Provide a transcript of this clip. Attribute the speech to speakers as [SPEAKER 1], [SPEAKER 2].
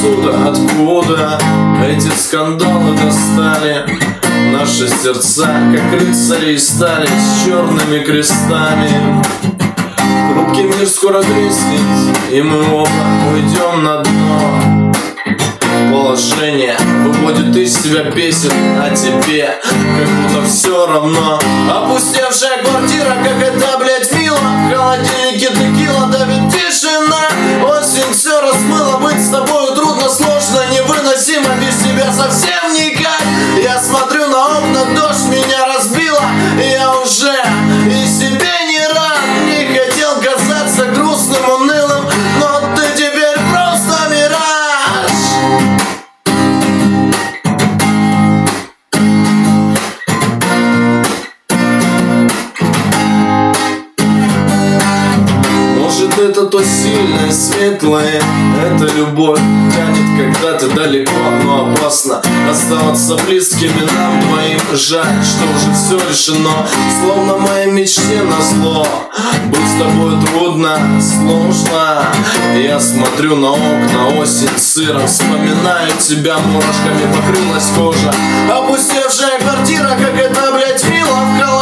[SPEAKER 1] отсюда, откуда эти скандалы достали наши сердца, как рыцари стали с черными крестами. Хрупкий мир скоро треснет, и мы оба уйдем на дно. Положение выводит из себя песен, а тебе как будто все равно. Опустевшая квартира, как это, блядь, мило. В холодильнике текила, давит тишина. Осень все размыла, быть с тобой трудно, сложно, невыносимо. Без тебя совсем никак. Я смотрю на окна, дождь меня разбила. Я уже и себе не рад. Не хотел казаться грустным, унылым, но ты теперь просто мираж. Может, это то сильное, светлое, это любовь тянет, когда ты далеко, но опасно оставаться близкими нам двоим. Жаль, что уже все решено, словно моей мечте назло. Быть с тобой трудно, сложно. Я смотрю на окна, осень сыром, вспоминаю тебя, мурашками покрылась кожа. Опустевшая квартира, как это, блядь, мило. В